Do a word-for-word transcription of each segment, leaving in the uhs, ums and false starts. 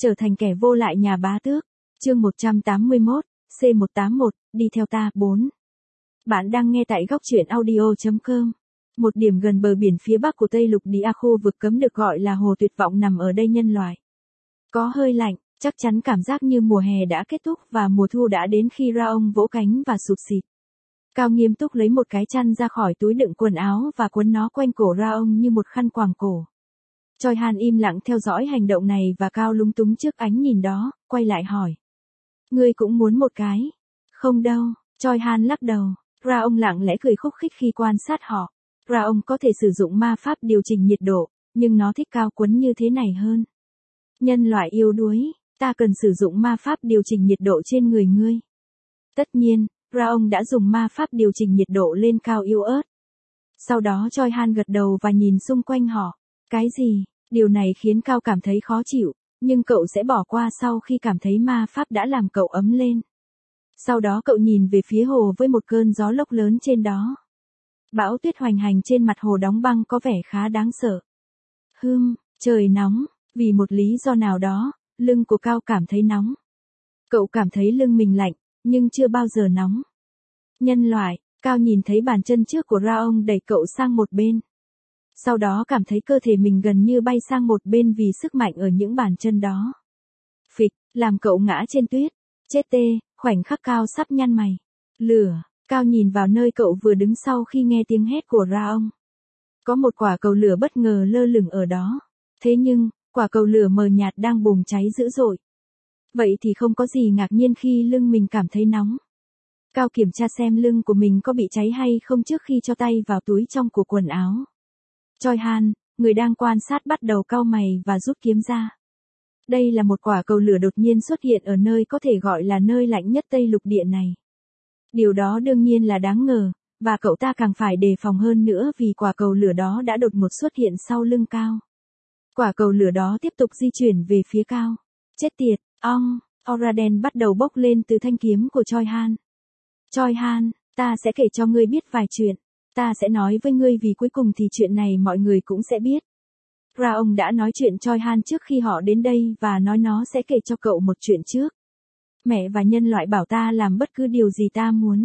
Trở thành kẻ vô lại nhà bá tước. Chương một trăm tám mươi mốt, C một tám một, đi theo ta, bốn. Bạn đang nghe tại góc truyện audio chấm com. Một điểm gần bờ biển phía bắc của Tây Lục Địa, khu vực cấm được gọi là Hồ Tuyệt Vọng nằm ở đây nhân loại. Có hơi lạnh, chắc chắn cảm giác như mùa hè đã kết thúc và mùa thu đã đến khi Raong vỗ cánh và sụp xịt. Cao nghiêm túc lấy một cái chăn ra khỏi túi đựng quần áo và quấn nó quanh cổ Raong như một khăn quàng cổ. Choi Han im lặng theo dõi hành động này và Cao lúng túng trước ánh nhìn đó, quay lại hỏi. Ngươi cũng muốn một cái? Không đâu, Choi Han lắc đầu. Raong lặng lẽ cười khúc khích khi quan sát họ. Raong có thể sử dụng ma pháp điều chỉnh nhiệt độ, nhưng nó thích Cao quấn như thế này hơn. Nhân loại yếu đuối, ta cần sử dụng ma pháp điều chỉnh nhiệt độ trên người ngươi. Tất nhiên, Raong đã dùng ma pháp điều chỉnh nhiệt độ lên Cao yếu ớt. Sau đó Choi Han gật đầu và nhìn xung quanh họ. Cái gì? Điều này khiến Cao cảm thấy khó chịu, nhưng cậu sẽ bỏ qua sau khi cảm thấy ma pháp đã làm cậu ấm lên. Sau đó cậu nhìn về phía hồ với một cơn gió lốc lớn trên đó. Bão tuyết hoành hành trên mặt hồ đóng băng có vẻ khá đáng sợ. Hừm, trời nóng, vì một lý do nào đó, lưng của Cao cảm thấy nóng. Cậu cảm thấy lưng mình lạnh, nhưng chưa bao giờ nóng. Nhân loại, Cao nhìn thấy bàn chân trước của Raong đẩy cậu sang một bên. Sau đó cảm thấy cơ thể mình gần như bay sang một bên vì sức mạnh ở những bàn chân đó. Phịch, làm cậu ngã trên tuyết. Chết tê, khoảnh khắc Cao sắp nhăn mày. Lửa, Cao nhìn vào nơi cậu vừa đứng sau khi nghe tiếng hét của Raong. Có một quả cầu lửa bất ngờ lơ lửng ở đó. Thế nhưng, quả cầu lửa mờ nhạt đang bùng cháy dữ dội. Vậy thì không có gì ngạc nhiên khi lưng mình cảm thấy nóng. Cao kiểm tra xem lưng của mình có bị cháy hay không trước khi cho tay vào túi trong của quần áo. Choi Han, người đang quan sát bắt đầu cau mày và rút kiếm ra. Đây là một quả cầu lửa đột nhiên xuất hiện ở nơi có thể gọi là nơi lạnh nhất Tây Lục Địa này. Điều đó đương nhiên là đáng ngờ, và cậu ta càng phải đề phòng hơn nữa vì quả cầu lửa đó đã đột ngột xuất hiện sau lưng Cao. Quả cầu lửa đó tiếp tục di chuyển về phía Cao. Chết tiệt, ong, aura đen bắt đầu bốc lên từ thanh kiếm của Choi Han. Choi Han, ta sẽ kể cho ngươi biết vài chuyện. Ta sẽ nói với ngươi vì cuối cùng thì chuyện này mọi người cũng sẽ biết. Raong đã nói chuyện Choi Han trước khi họ đến đây và nói nó sẽ kể cho cậu một chuyện trước. Mẹ và nhân loại bảo ta làm bất cứ điều gì ta muốn.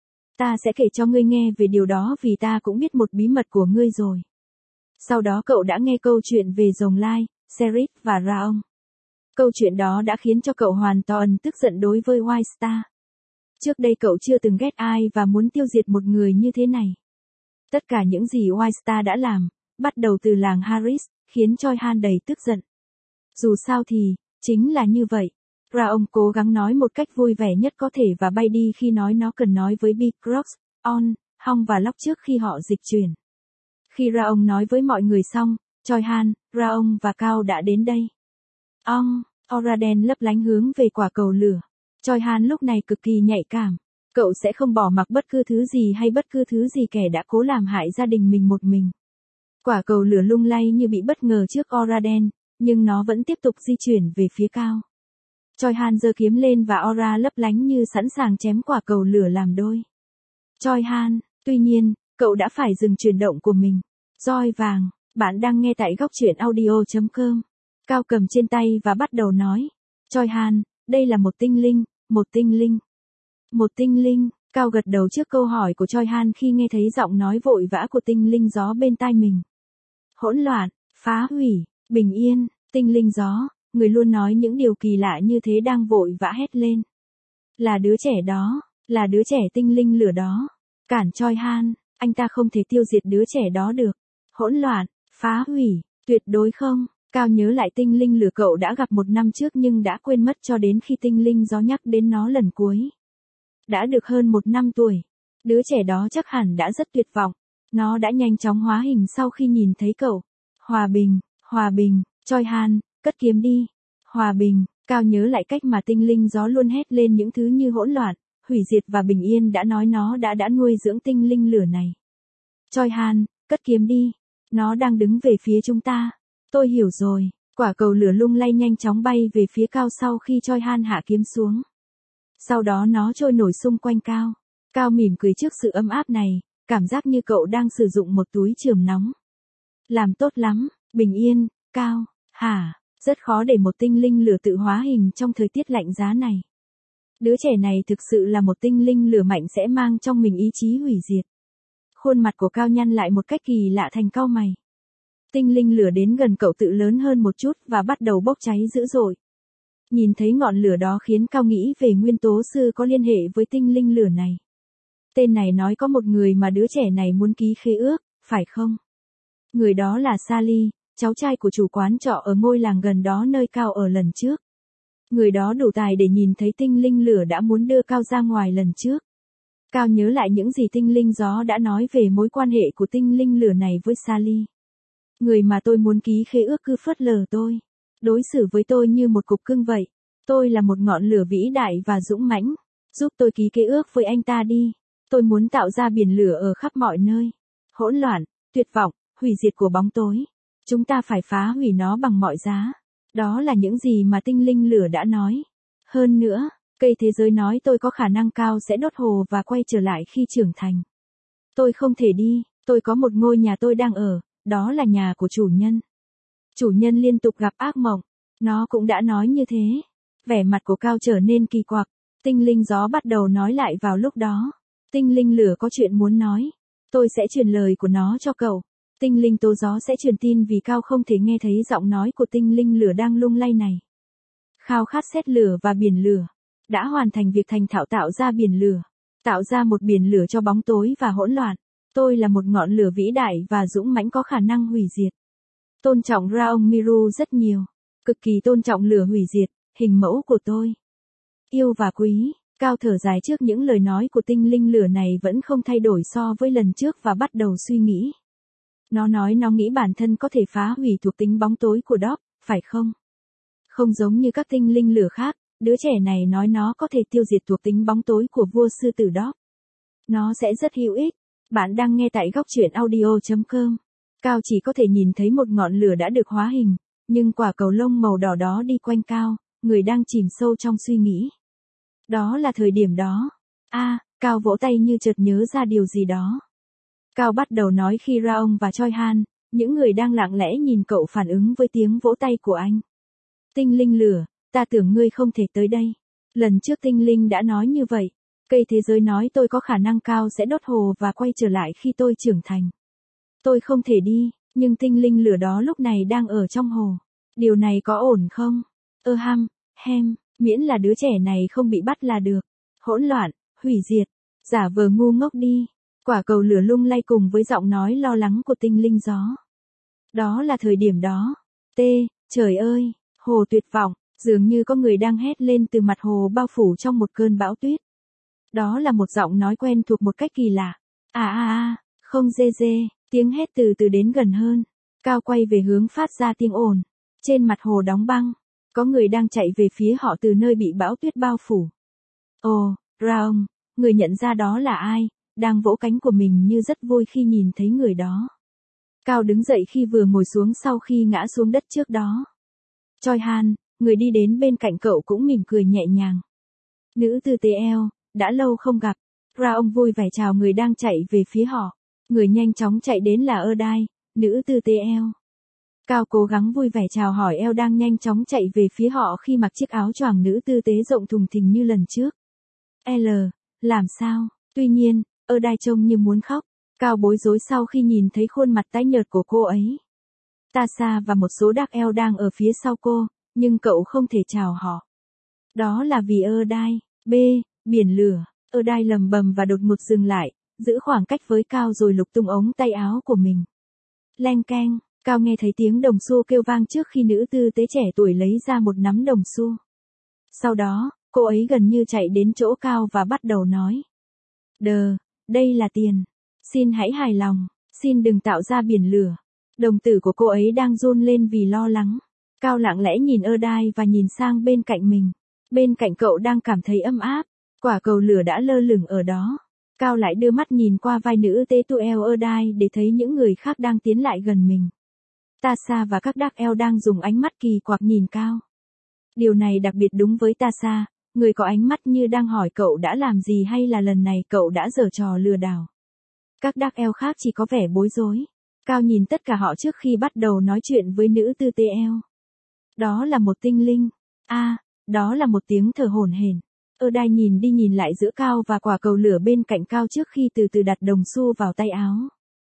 Ta sẽ kể cho ngươi nghe về điều đó vì ta cũng biết một bí mật của ngươi rồi. Sau đó cậu đã nghe câu chuyện về rồng lai, Serith và Raong. Câu chuyện đó đã khiến cho cậu hoàn toàn tức giận đối với White Star. Trước đây cậu chưa từng ghét ai và muốn tiêu diệt một người như thế này. Tất cả những gì White Star đã làm, bắt đầu từ làng Harris, khiến Choi Han đầy tức giận. Dù sao thì, chính là như vậy. Raong cố gắng nói một cách vui vẻ nhất có thể và bay đi khi nói nó cần nói với Big Crocs, On, Hong và Locke trước khi họ dịch chuyển. Khi Raong nói với mọi người xong, Choi Han, Raong và Cao đã đến đây. Ong, aura đen lấp lánh hướng về quả cầu lửa. Choi Han lúc này cực kỳ nhạy cảm. Cậu sẽ không bỏ mặc bất cứ thứ gì hay bất cứ thứ gì kẻ đã cố làm hại gia đình mình một mình. Quả cầu lửa lung lay như bị bất ngờ trước aura đen, nhưng nó vẫn tiếp tục di chuyển về phía Cao. Choi Han giơ kiếm lên và aura lấp lánh như sẵn sàng chém quả cầu lửa làm đôi. Choi Han, tuy nhiên, cậu đã phải dừng chuyển động của mình. Roi vàng, bạn đang nghe tại góc truyện audio chấm com. Cao cầm trên tay và bắt đầu nói. Choi Han, đây là một tinh linh, một tinh linh. Một tinh linh, Cao gật đầu trước câu hỏi của Choi Han khi nghe thấy giọng nói vội vã của tinh linh gió bên tai mình. Hỗn loạn, phá hủy, bình yên, tinh linh gió, người luôn nói những điều kỳ lạ như thế đang vội vã hét lên. Là đứa trẻ đó, là đứa trẻ tinh linh lửa đó. Cản Choi Han, anh ta không thể tiêu diệt đứa trẻ đó được. Hỗn loạn, phá hủy, tuyệt đối không. Cao nhớ lại tinh linh lửa cậu đã gặp một năm trước nhưng đã quên mất cho đến khi tinh linh gió nhắc đến nó lần cuối. Đã được hơn một năm tuổi. Đứa trẻ đó chắc hẳn đã rất tuyệt vọng. Nó đã nhanh chóng hóa hình sau khi nhìn thấy cậu. Hòa bình, hòa bình, Choi Han, cất kiếm đi. Hòa bình, Cao nhớ lại cách mà tinh linh gió luôn hét lên những thứ như hỗn loạn, hủy diệt và bình yên đã nói nó đã đã nuôi dưỡng tinh linh lửa này. Choi Han, cất kiếm đi. Nó đang đứng về phía chúng ta. Tôi hiểu rồi. Quả cầu lửa lung lay nhanh chóng bay về phía Cao sau khi Choi Han hạ kiếm xuống. Sau đó nó trôi nổi xung quanh Cao. Cao mỉm cười trước sự ấm áp này, cảm giác như cậu đang sử dụng một túi chườm nóng. Làm tốt lắm, bình yên, Cao, hả, Rất khó để một tinh linh lửa tự hóa hình trong thời tiết lạnh giá này. Đứa trẻ này thực sự là một tinh linh lửa mạnh sẽ mang trong mình ý chí hủy diệt. Khuôn mặt của Cao nhăn lại một cách kỳ lạ thành cau mày. Tinh linh lửa đến gần cậu tự lớn hơn một chút và bắt đầu bốc cháy dữ dội. Nhìn thấy ngọn lửa đó khiến Cao nghĩ về nguyên tố sư có liên hệ với tinh linh lửa này. Tên này nói có một người mà đứa trẻ này muốn ký khế ước, phải không? Người đó là Sally, cháu trai của chủ quán trọ ở ngôi làng gần đó nơi Cao ở lần trước. Người đó đủ tài để nhìn thấy tinh linh lửa đã muốn đưa Cao ra ngoài lần trước. Cao nhớ lại những gì tinh linh gió đã nói về mối quan hệ của tinh linh lửa này với Sally. Người mà tôi muốn ký khế ước cứ phớt lờ tôi. Đối xử với tôi như một cục cưng vậy. Tôi là một ngọn lửa vĩ đại và dũng mãnh. Giúp tôi ký khế ước với anh ta đi. Tôi muốn tạo ra biển lửa ở khắp mọi nơi. Hỗn loạn, tuyệt vọng, hủy diệt của bóng tối. Chúng ta phải phá hủy nó bằng mọi giá. Đó là những gì mà tinh linh lửa đã nói. Hơn nữa, cây thế giới nói tôi có khả năng cao sẽ đốt hồ và quay trở lại khi trưởng thành. Tôi không thể đi, tôi có một ngôi nhà tôi đang ở, đó là nhà của chủ nhân. Chủ nhân liên tục gặp ác mộng, nó cũng đã nói như thế. Vẻ mặt của Cao trở nên kỳ quặc, tinh linh gió bắt đầu nói lại vào lúc đó. Tinh linh lửa có chuyện muốn nói, tôi sẽ truyền lời của nó cho cậu. Tinh linh tố gió sẽ truyền tin vì Cao không thể nghe thấy giọng nói của tinh linh lửa đang lung lay này. Khao khát xét lửa và biển lửa, đã hoàn thành việc thành thạo tạo ra biển lửa, tạo ra một biển lửa cho bóng tối và hỗn loạn. Tôi là một ngọn lửa vĩ đại và dũng mãnh có khả năng hủy diệt. Tôn trọng Raong Miru rất nhiều, cực kỳ tôn trọng lửa hủy diệt, hình mẫu của tôi. Yêu và quý, Cao thở dài trước những lời nói của tinh linh lửa này vẫn không thay đổi so với lần trước và bắt đầu suy nghĩ. Nó nói nó nghĩ bản thân có thể phá hủy thuộc tính bóng tối của Doc, phải không? Không giống như các tinh linh lửa khác, đứa trẻ này nói nó có thể tiêu diệt thuộc tính bóng tối của vua sư tử Doc. Nó sẽ rất hữu ích. Bạn đang nghe tại góc truyện audio chấm com. Cao chỉ có thể nhìn thấy một ngọn lửa đã được hóa hình, nhưng quả cầu lông màu đỏ đó đi quanh Cao, người đang chìm sâu trong suy nghĩ. Đó là thời điểm đó. A, à, Cao vỗ tay như chợt nhớ ra điều gì đó. Cao bắt đầu nói khi Raong và Choi Han, những người đang lặng lẽ nhìn cậu phản ứng với tiếng vỗ tay của anh. Tinh linh lửa, ta tưởng ngươi không thể tới đây. Lần trước tinh linh đã nói như vậy. Cây thế giới nói tôi có khả năng Cao sẽ đốt hồ và quay trở lại khi tôi trưởng thành. Tôi không thể đi, nhưng tinh linh lửa đó lúc này đang ở trong hồ. Điều này có ổn không? Ơ ham, hem, miễn là đứa trẻ này không bị bắt là được. Hỗn loạn, hủy diệt, giả vờ ngu ngốc đi. Quả cầu lửa lung lay cùng với giọng nói lo lắng của tinh linh gió. Đó là thời điểm đó. T, trời ơi, hồ tuyệt vọng, dường như có người đang hét lên từ mặt hồ bao phủ trong một cơn bão tuyết. Đó là một giọng nói quen thuộc một cách kỳ lạ. À à à, không dê dê, tiếng hét từ từ đến gần hơn. Cao quay về hướng phát ra tiếng ồn. Trên mặt hồ đóng băng, có người đang chạy về phía họ từ nơi bị bão tuyết bao phủ. Ồ, Raong, người nhận ra đó là ai, đang vỗ cánh của mình như rất vui khi nhìn thấy người đó. Cao đứng dậy khi vừa ngồi xuống sau khi ngã xuống đất trước đó. Choi Han, người đi đến bên cạnh cậu cũng mỉm cười nhẹ nhàng. Nữ tư tế eo, đã lâu không gặp. Raong vui vẻ chào người đang chạy về phía họ. Người nhanh chóng chạy đến là Erdai, nữ tư tế eo. Cao cố gắng vui vẻ chào hỏi eo đang nhanh chóng chạy về phía họ khi mặc chiếc áo choàng nữ tư tế rộng thùng thình như lần trước. L, làm sao? Tuy nhiên, Erdai trông như muốn khóc. Cao bối rối sau khi nhìn thấy khuôn mặt tái nhợt của cô ấy. Tasha và một số đắc eo đang ở phía sau cô, nhưng cậu không thể chào họ. Đó là vì Erdai. B, biển lửa. Erdai lầm bầm và đột ngột dừng lại, giữ khoảng cách với Cao rồi lục tung ống tay áo của mình. Leng keng, Cao nghe thấy tiếng đồng xu kêu vang trước khi nữ tư tế trẻ tuổi lấy ra một nắm đồng xu. Sau đó, cô ấy gần như chạy đến chỗ Cao và bắt đầu nói. Đờ, đây là tiền. Xin hãy hài lòng, xin đừng tạo ra biển lửa. Đồng tử của cô ấy đang run lên vì lo lắng. Cao lặng lẽ nhìn Erdai và nhìn sang bên cạnh mình. Bên cạnh cậu đang cảm thấy ấm áp. Quả cầu lửa đã lơ lửng ở đó. Cao lại đưa mắt nhìn qua vai nữ tế tu eo Erdai để thấy những người khác đang tiến lại gần mình. Tasha và các đắc eo đang dùng ánh mắt kỳ quặc nhìn Cao. Điều này đặc biệt đúng với Tasha, người có ánh mắt như đang hỏi cậu đã làm gì hay là lần này cậu đã giở trò lừa đảo. Các đắc eo khác chỉ có vẻ bối rối. Cao nhìn tất cả họ trước khi bắt đầu nói chuyện với nữ tư tế eo. Đó là một tinh linh. A, đó là một tiếng thở hổn hển. Erdai nhìn đi nhìn lại giữa Cao và quả cầu lửa bên cạnh Cao trước khi từ từ đặt đồng xu vào tay áo.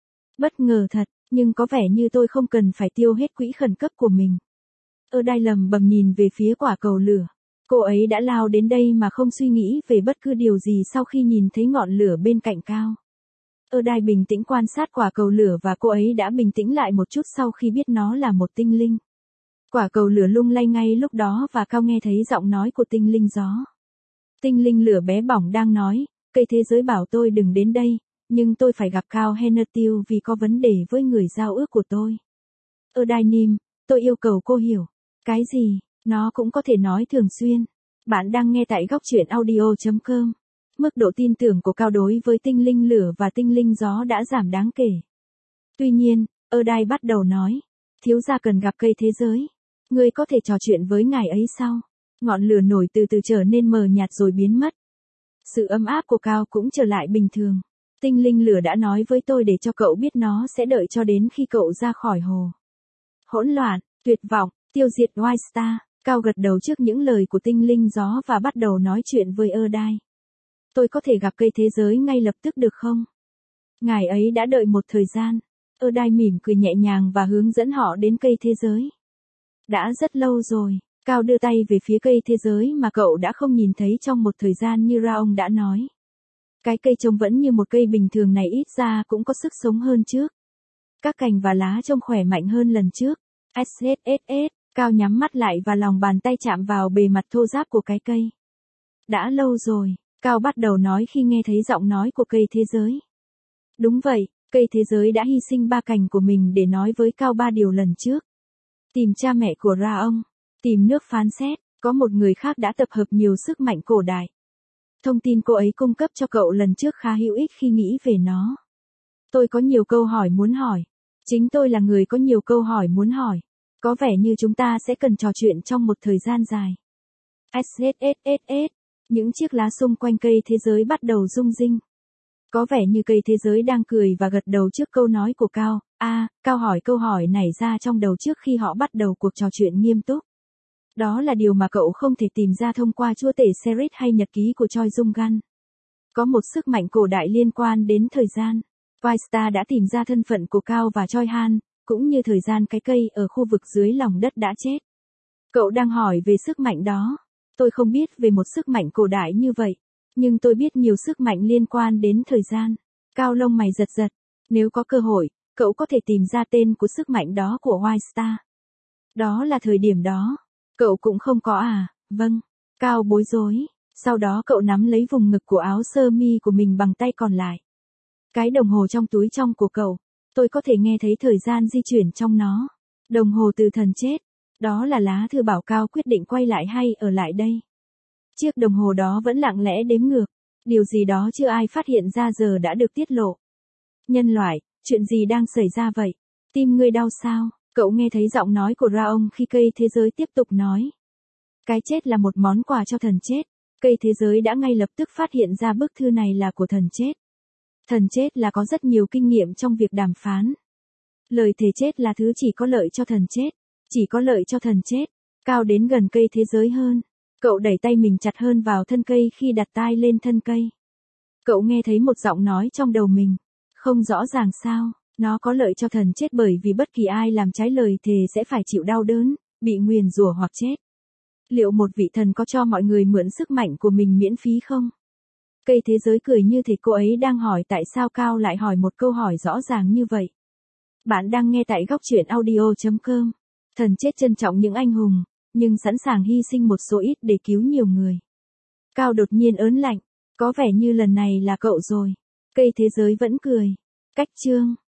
Bất ngờ thật, nhưng có vẻ như tôi không cần phải tiêu hết quỹ khẩn cấp của mình. Erdai lầm bầm nhìn về phía quả cầu lửa. Cô ấy đã lao đến đây mà không suy nghĩ về bất cứ điều gì sau khi nhìn thấy ngọn lửa bên cạnh Cao. Erdai bình tĩnh quan sát quả cầu lửa và cô ấy đã bình tĩnh lại một chút sau khi biết nó là một tinh linh. Quả cầu lửa lung lay ngay lúc đó và Cao nghe thấy giọng nói của tinh linh gió. Tinh linh lửa bé bỏng đang nói, cây thế giới bảo tôi đừng đến đây, nhưng tôi phải gặp Cao Hennertil vì có vấn đề với người giao ước của tôi. Erdai Nim, tôi yêu cầu cô hiểu. Cái gì? Nó cũng có thể nói thường xuyên. Bạn đang nghe tại góc truyện audio chấm com. Mức độ tin tưởng của Cao đối với tinh linh lửa và tinh linh gió đã giảm đáng kể. Tuy nhiên, Erdai bắt đầu nói, thiếu gia cần gặp cây thế giới. Ngươi có thể trò chuyện với ngài ấy sau. Ngọn lửa nổi từ từ trở nên mờ nhạt rồi biến mất. Sự ấm áp của Cao cũng trở lại bình thường. Tinh linh lửa đã nói với tôi để cho cậu biết nó sẽ đợi cho đến khi cậu ra khỏi hồ. Hỗn loạn, tuyệt vọng, tiêu diệt White Star. Cao gật đầu trước những lời của tinh linh gió và bắt đầu nói chuyện với Erdai. Tôi có thể gặp cây thế giới ngay lập tức được không? Ngài ấy đã đợi một thời gian. Erdai mỉm cười nhẹ nhàng và hướng dẫn họ đến cây thế giới. Đã rất lâu rồi. Cao đưa tay về phía cây thế giới mà cậu đã không nhìn thấy trong một thời gian như Raong đã nói. Cái cây trông vẫn như một cây bình thường này ít ra cũng có sức sống hơn trước. Các cành và lá trông khỏe mạnh hơn lần trước. ét ét ét ét, Cao nhắm mắt lại và lòng bàn tay chạm vào bề mặt thô ráp của cái cây. Đã lâu rồi, Cao bắt đầu nói khi nghe thấy giọng nói của cây thế giới. Đúng vậy, cây thế giới đã hy sinh ba cành của mình để nói với Cao ba điều lần trước. Tìm cha mẹ của Raong, tìm nước phán xét, có một người khác đã tập hợp nhiều sức mạnh cổ đại. Thông tin cô ấy cung cấp cho cậu lần trước khá hữu ích khi nghĩ về nó. Tôi có nhiều câu hỏi muốn hỏi. Chính tôi là người có nhiều câu hỏi muốn hỏi. Có vẻ như chúng ta sẽ cần trò chuyện trong một thời gian dài. ét ét ét ét ét, những chiếc lá xung quanh cây thế giới bắt đầu rung rinh. Có vẻ như cây thế giới đang cười và gật đầu trước câu nói của Cao. A, à, Cao hỏi câu hỏi nảy ra trong đầu trước khi họ bắt đầu cuộc trò chuyện nghiêm túc. Đó là điều mà cậu không thể tìm ra thông qua chúa tể Serit hay nhật ký của Choi Jung-gan. Có một sức mạnh cổ đại liên quan đến thời gian. White Star đã tìm ra thân phận của Cao và Choi Han, cũng như thời gian cái cây ở khu vực dưới lòng đất đã chết. Cậu đang hỏi về sức mạnh đó. Tôi không biết về một sức mạnh cổ đại như vậy, nhưng tôi biết nhiều sức mạnh liên quan đến thời gian. Cao lông mày giật giật. Nếu có cơ hội, cậu có thể tìm ra tên của sức mạnh đó của White Star. Đó là thời điểm đó. Cậu cũng không có à? Vâng. Cao bối rối. Sau đó cậu nắm lấy vùng ngực của áo sơ mi của mình bằng tay còn lại. Cái đồng hồ trong túi trong của cậu. Tôi có thể nghe thấy thời gian di chuyển trong nó. Đồng hồ từ thần chết. Đó là lá thư bảo Cao quyết định quay lại hay ở lại đây. Chiếc đồng hồ đó vẫn lặng lẽ đếm ngược. Điều gì đó chưa ai phát hiện ra giờ đã được tiết lộ. Nhân loại, chuyện gì đang xảy ra vậy? Tim ngươi đau sao? Cậu nghe thấy giọng nói của Raong khi cây thế giới tiếp tục nói. Cái chết là một món quà cho thần chết. Cây thế giới đã ngay lập tức phát hiện ra bức thư này là của thần chết. Thần chết là có rất nhiều kinh nghiệm trong việc đàm phán. Lời thề chết là thứ chỉ có lợi cho thần chết. Chỉ có lợi cho thần chết. Cao đến gần cây thế giới hơn. Cậu đẩy tay mình chặt hơn vào thân cây khi đặt tai lên thân cây. Cậu nghe thấy một giọng nói trong đầu mình. Không rõ ràng sao, nó có lợi cho thần chết bởi vì bất kỳ ai làm trái lời thề sẽ phải chịu đau đớn, bị nguyền rủa hoặc chết. Liệu một vị thần có cho mọi người mượn sức mạnh của mình miễn phí không? Cây thế giới cười như thể cô ấy đang hỏi tại sao Cao lại hỏi một câu hỏi rõ ràng như vậy. Bạn đang nghe tại góc truyện audio chấm com. Thần chết trân trọng những anh hùng, nhưng sẵn sàng hy sinh một số ít để cứu nhiều người. Cao đột nhiên ớn lạnh. Có vẻ như lần này là cậu rồi. Cây thế giới vẫn cười. Cách chương.